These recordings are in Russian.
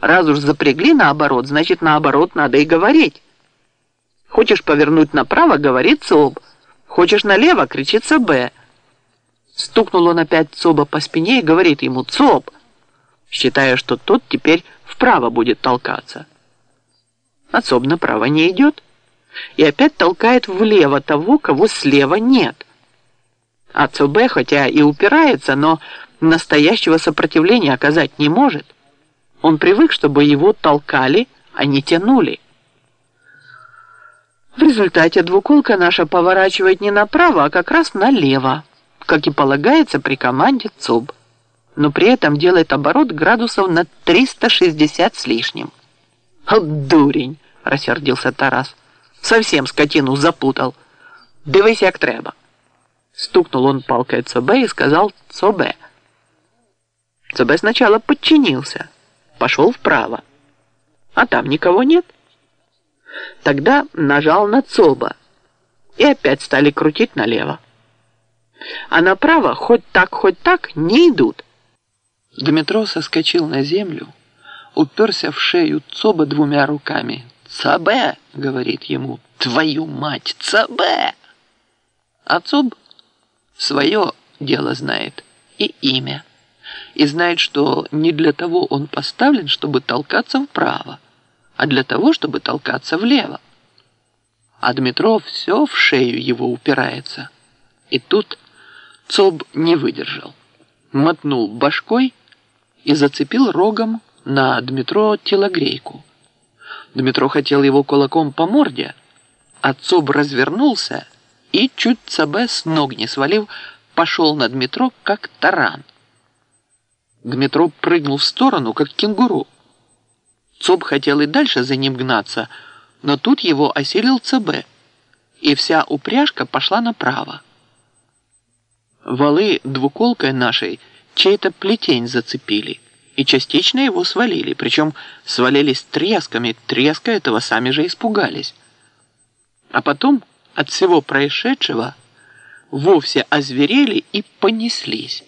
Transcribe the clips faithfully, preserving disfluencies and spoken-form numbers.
Раз уж запрягли наоборот, значит, наоборот надо и говорить. Хочешь повернуть направо, говорит Цоб. Хочешь налево, кричит Цб. Стукнул он опять Цоба по спине и говорит ему: Цоб, считая, что тот теперь вправо будет толкаться. А Цоб направо не идет и опять толкает влево того, кого слева нет. А Цб, хотя и упирается, но настоящего сопротивления оказать не может. Он привык, чтобы его толкали, а не тянули. В результате двуколка наша поворачивает не направо, а как раз налево, как и полагается при команде Цоб, но при этом делает оборот градусов на триста шестьдесят с лишним. «Вот дурень!» – рассердился Тарас. «Совсем скотину запутал. Дивись, як треба». Стукнул он палкой Цб и сказал Цб. Цб сначала подчинился, пошел вправо, а там никого нет. Тогда нажал на Цоба и опять стали крутить налево. А направо хоть так, хоть так не идут. Дмитро соскочил на землю, уперся в шею Цоба двумя руками. «Цб!» — говорит ему. «Твою мать, Цб!» А Цоб свое дело знает и имя. И знает, что не для того он поставлен, чтобы толкаться вправо, а для того, чтобы толкаться влево. А Дмитро все в шею его упирается. И тут Цоб не выдержал. Мотнул башкой и зацепил рогом на Дмитро телогрейку. Дмитро хотел его кулаком по морде, а Цоб развернулся и, чуть Цб с ног не свалив, пошел на Дмитро, как таран. Дмитро прыгнул в сторону, как кенгуру. Цоб хотел и дальше за ним гнаться, но тут его осилил Цб, и вся упряжка пошла направо. Валы двуколкой нашей чей-то плетень зацепили и частично его свалили, причем свалились тресками, треска этого сами же испугались. А потом от всего происшедшего вовсе озверели и понеслись.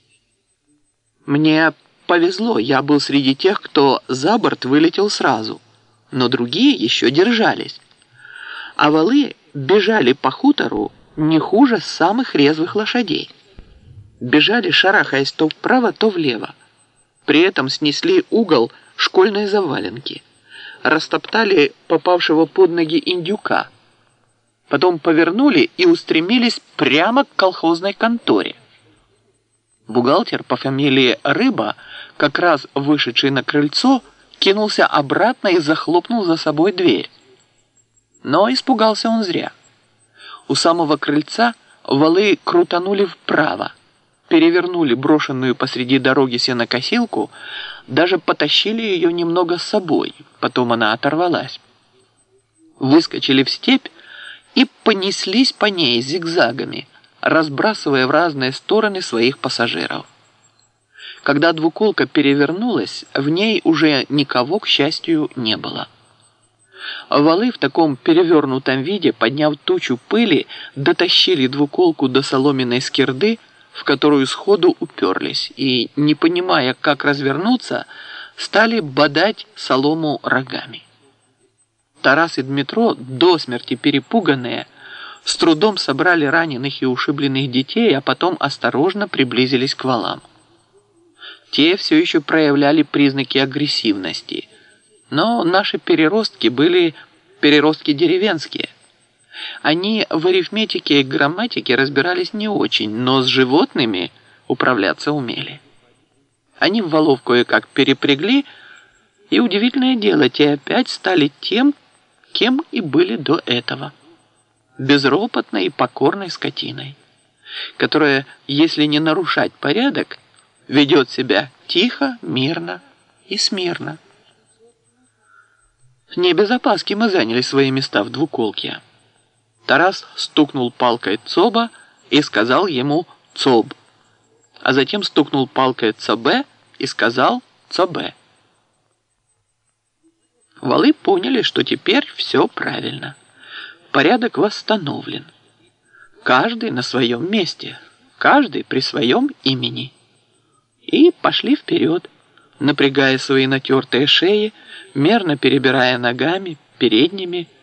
Мне повезло, я был среди тех, кто за борт вылетел сразу, но другие еще держались. А валы бежали по хутору не хуже самых резвых лошадей. Бежали, шарахаясь то вправо, то влево. При этом снесли угол школьной заваленки, растоптали попавшего под ноги индюка, потом повернули и устремились прямо к колхозной конторе. Бухгалтер по фамилии Рыба, как раз вышедший на крыльцо, кинулся обратно и захлопнул за собой дверь. Но испугался он зря. У самого крыльца валы крутанули вправо, перевернули брошенную посреди дороги сенокосилку, даже потащили ее немного с собой, потом она оторвалась. Выскочили в степь и понеслись по ней зигзагами, разбрасывая в разные стороны своих пассажиров. Когда двуколка перевернулась, в ней уже никого, к счастью, не было. Валы в таком перевернутом виде, подняв тучу пыли, дотащили двуколку до соломенной скирды, в которую сходу уперлись, и, не понимая, как развернуться, стали бодать солому рогами. Тарас и Дмитро, до смерти перепуганные, с трудом собрали раненых и ушибленных детей, а потом осторожно приблизились к валам. Те все еще проявляли признаки агрессивности, но наши переростки были переростки деревенские. Они в арифметике и грамматике разбирались не очень, но с животными управляться умели. Они в валов кое-как перепрягли, и, удивительное дело, те опять стали тем, кем и были до этого. Безропотной и покорной скотиной, которая, если не нарушать порядок, ведет себя тихо, мирно и смирно. Не без опаски мы заняли свои места в двуколке. Тарас стукнул палкой Цоба и сказал ему «Цоб», а затем стукнул палкой Цб и сказал «Цб». Валы поняли, что теперь все правильно. Порядок восстановлен. Каждый на своем месте, каждый при своем имени. И пошли вперед, напрягая свои натертые шеи, мерно перебирая ногами, передними,